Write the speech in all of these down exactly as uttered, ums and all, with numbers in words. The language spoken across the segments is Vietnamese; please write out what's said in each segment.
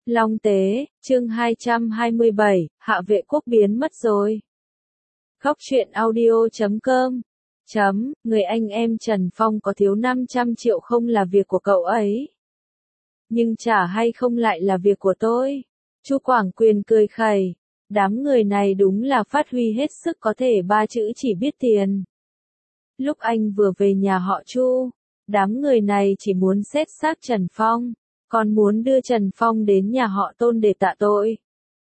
Long Tế, chương hai trăm hai mươi bảy, Hạ Vệ Quốc biến mất rồi. Góc truyện audio chấm com chấm, người anh em Trần Phong có thiếu năm trăm triệu không là việc của cậu ấy. Nhưng trả hay không lại là việc của tôi. Chu Quảng Quyền cười khẩy. Đám người này đúng là phát huy hết sức có thể ba chữ chỉ biết tiền. Lúc anh vừa về nhà họ Chu, đám người này chỉ muốn xét xác Trần Phong, còn muốn đưa Trần Phong đến nhà họ Tôn để tạ tội.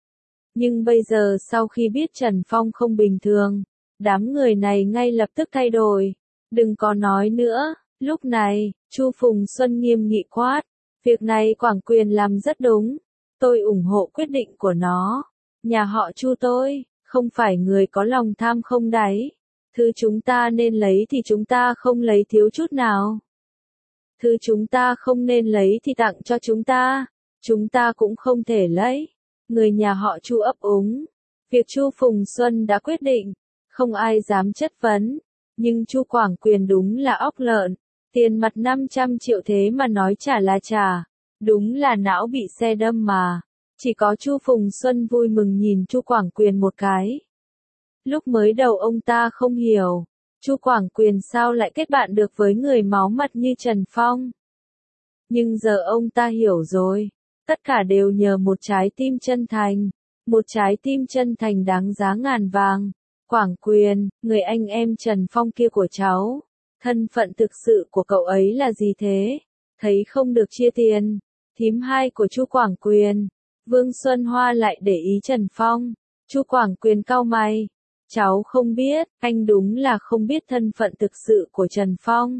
Nhưng bây giờ sau khi biết Trần Phong không bình thường, đám người này ngay lập tức thay đổi. Đừng có nói nữa, lúc này, Chu Phùng Xuân nghiêm nghị quát. Việc này Quảng Quyền làm rất đúng. Tôi ủng hộ quyết định của nó. Nhà họ Chu tôi, không phải người có lòng tham không đáy. Thứ chúng ta nên lấy thì chúng ta không lấy thiếu chút nào. Thứ chúng ta không nên lấy thì tặng cho chúng ta. Chúng ta cũng không thể lấy. Người nhà họ Chu ấp úng. Việc Chu Phùng Xuân đã quyết định, không ai dám chất vấn. Nhưng Chu Quảng Quyền đúng là óc lợn. Tiền mặt năm trăm triệu thế mà nói trả là trả. Đúng là não bị xe đâm mà. Chỉ có Chu Phùng Xuân vui mừng nhìn Chu Quảng Quyền một cái. Lúc mới đầu ông ta không hiểu, Chu Quảng Quyền sao lại kết bạn được với người máu mặt như Trần Phong. Nhưng giờ ông ta hiểu rồi, tất cả đều nhờ một trái tim chân thành, một trái tim chân thành đáng giá ngàn vàng. Quảng Quyền, người anh em Trần Phong kia của cháu, thân phận thực sự của cậu ấy là gì thế? Thấy không được chia tiền, thím hai của Chu Quảng Quyền, Vương Xuân Hoa lại để ý Trần Phong. Chu Quảng Quyền cau mày. Cháu không biết, anh đúng là không biết thân phận thực sự của Trần Phong.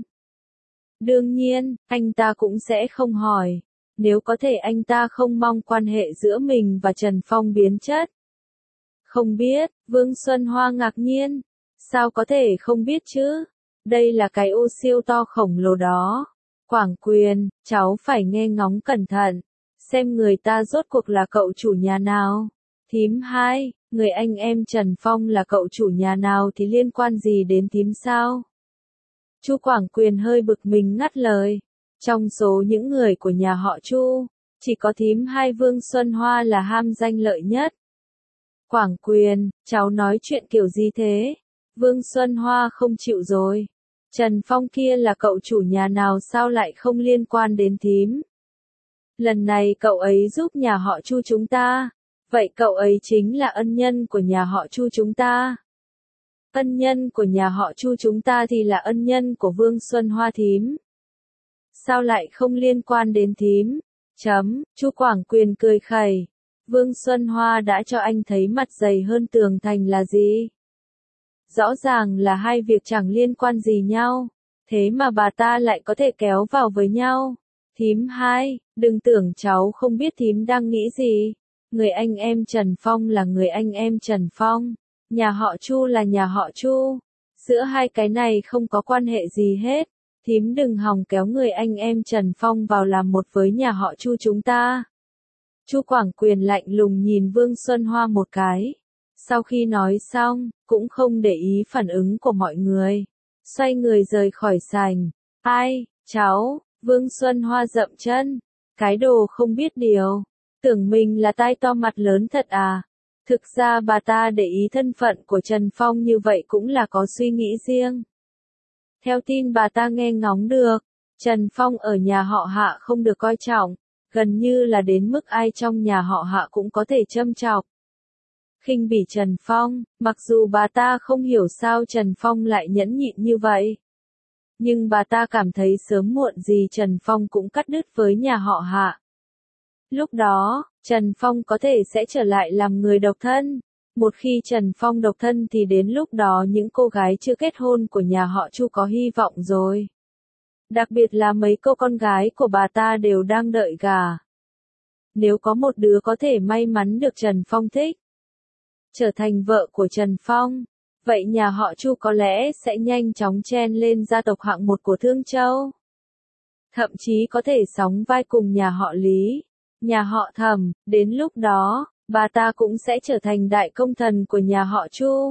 Đương nhiên, anh ta cũng sẽ không hỏi. Nếu có thể anh ta không mong quan hệ giữa mình và Trần Phong biến chất. Không biết, Vương Xuân Hoa ngạc nhiên. Sao có thể không biết chứ? Đây là cái ô siêu to khổng lồ đó. Quảng Quyền, cháu phải nghe ngóng cẩn thận. Xem người ta rốt cuộc là cậu chủ nhà nào. Thím hai, người anh em Trần Phong là cậu chủ nhà nào thì liên quan gì đến thím sao? Chu Quảng Quyền hơi bực mình ngắt lời. Trong số những người của nhà họ Chu, chỉ có thím hai Vương Xuân Hoa là ham danh lợi nhất. Quảng Quyền, cháu nói chuyện kiểu gì thế? Vương Xuân Hoa không chịu rồi. Trần Phong kia là cậu chủ nhà nào sao lại không liên quan đến thím? Lần này cậu ấy giúp nhà họ Chu chúng ta. Vậy cậu ấy chính là ân nhân của nhà họ Chu chúng ta. Ân nhân của nhà họ Chu chúng ta thì là ân nhân của Vương Xuân Hoa thím. Sao lại không liên quan đến thím? Chấm, Chu Quảng Quyền cười khẩy. Vương Xuân Hoa đã cho anh thấy mặt dày hơn tường thành là gì? Rõ ràng là hai việc chẳng liên quan gì nhau. Thế mà bà ta lại có thể kéo vào với nhau. Thím hai, đừng tưởng cháu không biết thím đang nghĩ gì. Người anh em Trần Phong là người anh em Trần Phong. Nhà họ Chu là nhà họ Chu. Giữa hai cái này không có quan hệ gì hết. Thím đừng hòng kéo người anh em Trần Phong vào làm một với nhà họ Chu chúng ta. Chu Quảng Quyền lạnh lùng nhìn Vương Xuân Hoa một cái. Sau khi nói xong, cũng không để ý phản ứng của mọi người. Xoay người rời khỏi sảnh. Ai, cháu, Vương Xuân Hoa dậm chân. Cái đồ không biết điều. Tưởng mình là tai to mặt lớn thật à? Thực ra bà ta để ý thân phận của Trần Phong như vậy cũng là có suy nghĩ riêng. Theo tin bà ta nghe ngóng được, Trần Phong ở nhà họ Hạ không được coi trọng, gần như là đến mức ai trong nhà họ Hạ cũng có thể châm chọc. Khinh bỉ Trần Phong, mặc dù bà ta không hiểu sao Trần Phong lại nhẫn nhịn như vậy. Nhưng bà ta cảm thấy sớm muộn gì Trần Phong cũng cắt đứt với nhà họ Hạ. Lúc đó, Trần Phong có thể sẽ trở lại làm người độc thân. Một khi Trần Phong độc thân thì đến lúc đó những cô gái chưa kết hôn của nhà họ Chu có hy vọng rồi. Đặc biệt là mấy cô con gái của bà ta đều đang đợi gà. Nếu có một đứa có thể may mắn được Trần Phong thích, trở thành vợ của Trần Phong, vậy nhà họ Chu có lẽ sẽ nhanh chóng chen lên gia tộc hạng một của Thương Châu. Thậm chí có thể sóng vai cùng nhà họ Lý, nhà họ Thẩm, đến lúc đó, bà ta cũng sẽ trở thành đại công thần của nhà họ Chu.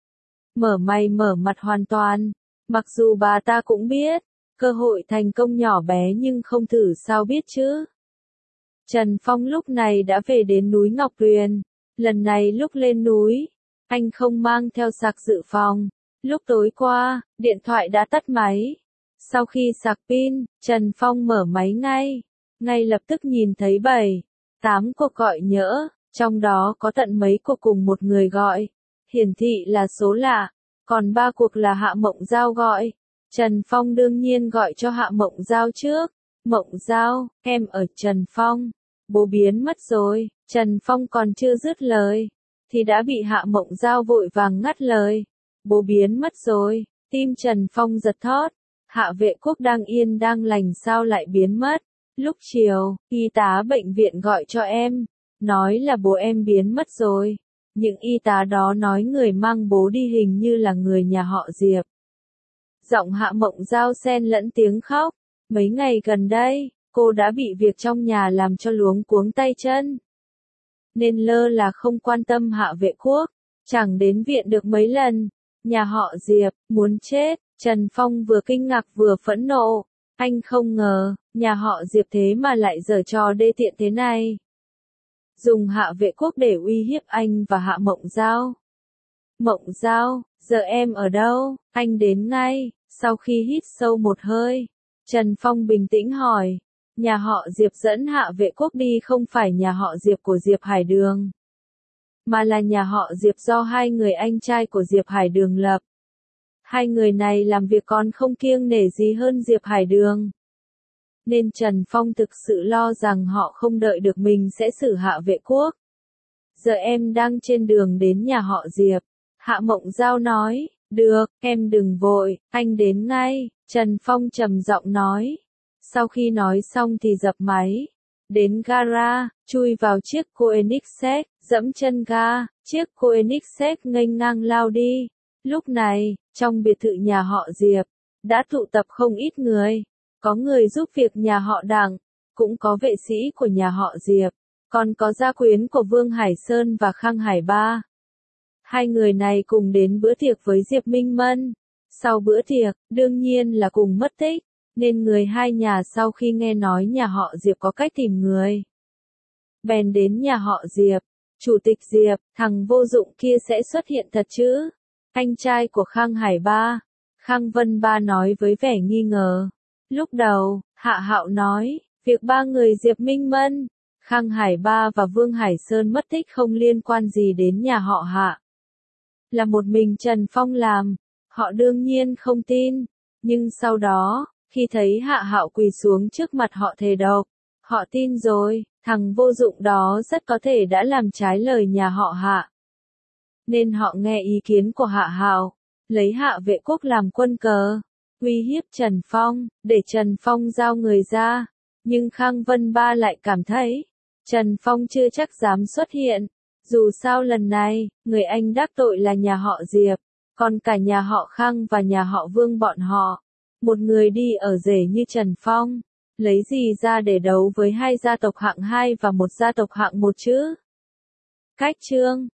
Mở mày mở mặt hoàn toàn, mặc dù bà ta cũng biết, cơ hội thành công nhỏ bé nhưng không thử sao biết chứ. Trần Phong lúc này đã về đến núi Ngọc Tuyền. Lần này lúc lên núi, anh không mang theo sạc dự phòng. Lúc tối qua, điện thoại đã tắt máy. Sau khi sạc pin, Trần Phong mở máy ngay. Ngay lập tức nhìn thấy bảy, tám cuộc gọi nhỡ, trong đó có tận mấy cuộc cùng một người gọi. Hiển thị là số lạ, còn ba cuộc là Hạ Mộng Giao gọi. Trần Phong đương nhiên gọi cho Hạ Mộng Giao trước. Mộng Giao, em ở Trần Phong. Bố biến mất rồi. Trần Phong còn chưa dứt lời, thì đã bị Hạ Mộng Giao vội vàng ngắt lời. Bố biến mất rồi. Tim Trần Phong giật thót. Hạ Vệ Quốc đang yên đang lành sao lại biến mất? Lúc chiều, y tá bệnh viện gọi cho em, nói là bố em biến mất rồi. Những y tá đó nói người mang bố đi hình như là người nhà họ Diệp. Giọng Hạ Mộng Giao xen lẫn tiếng khóc. Mấy ngày gần đây, cô đã bị việc trong nhà làm cho luống cuống tay chân, nên lơ là không quan tâm Hạ Vệ Quốc. Chẳng đến viện được mấy lần. Nhà họ Diệp, muốn chết. Trần Phong vừa kinh ngạc vừa phẫn nộ. Anh không ngờ, nhà họ Diệp thế mà lại giở trò đê tiện thế này. Dùng Hạ Vệ Quốc để uy hiếp anh và Hạ Mộng Giao. Mộng Giao, giờ em ở đâu? Anh đến ngay. Sau khi hít sâu một hơi, Trần Phong bình tĩnh hỏi. Nhà họ Diệp dẫn Hạ Vệ Quốc đi không phải nhà họ Diệp của Diệp Hải Đường, mà là nhà họ Diệp do hai người anh trai của Diệp Hải Đường lập. Hai người này làm việc còn không kiêng nể gì hơn Diệp Hải Đường. Nên Trần Phong thực sự lo rằng họ không đợi được mình sẽ xử Hạ Vệ Quốc. Giờ em đang trên đường đến nhà họ Diệp. Hạ Mộng Giao nói. Được, em đừng vội, anh đến ngay. Trần Phong trầm giọng nói. Sau khi nói xong thì dập máy. Đến gara, chui vào chiếc Koenigsegg, dẫm chân ga, chiếc Koenigsegg nghênh ngang lao đi. Lúc này, trong biệt thự nhà họ Diệp, đã tụ tập không ít người. Có người giúp việc nhà họ Đặng, cũng có vệ sĩ của nhà họ Diệp, còn có gia quyến của Vương Hải Sơn và Khang Hải Ba. Hai người này cùng đến bữa tiệc với Diệp Minh Mân. Sau bữa tiệc, đương nhiên là cùng mất tích, nên người hai nhà sau khi nghe nói nhà họ Diệp có cách tìm người, bèn đến nhà họ Diệp. Chủ tịch Diệp, thằng vô dụng kia sẽ xuất hiện thật chứ? Anh trai của Khang Hải Ba, Khang Vân Ba nói với vẻ nghi ngờ. Lúc đầu, Hạ Hạo nói, việc ba người Diệp Minh Mân, Khang Hải Ba và Vương Hải Sơn mất tích không liên quan gì đến nhà họ Hạ. Là một mình Trần Phong làm, họ đương nhiên không tin. Nhưng sau đó, khi thấy Hạ Hạo quỳ xuống trước mặt họ thề độc, họ tin rồi, thằng vô dụng đó rất có thể đã làm trái lời nhà họ Hạ. Nên họ nghe ý kiến của Hạ Hạo, lấy Hạ Vệ Quốc làm quân cờ, uy hiếp Trần Phong, để Trần Phong giao người ra. Nhưng Khang Vân Ba lại cảm thấy, Trần Phong chưa chắc dám xuất hiện. Dù sao lần này, người anh đắc tội là nhà họ Diệp, còn cả nhà họ Khang và nhà họ Vương bọn họ. Một người đi ở rể như Trần Phong, lấy gì ra để đấu với hai gia tộc hạng hai và một gia tộc hạng một chứ? Cách chương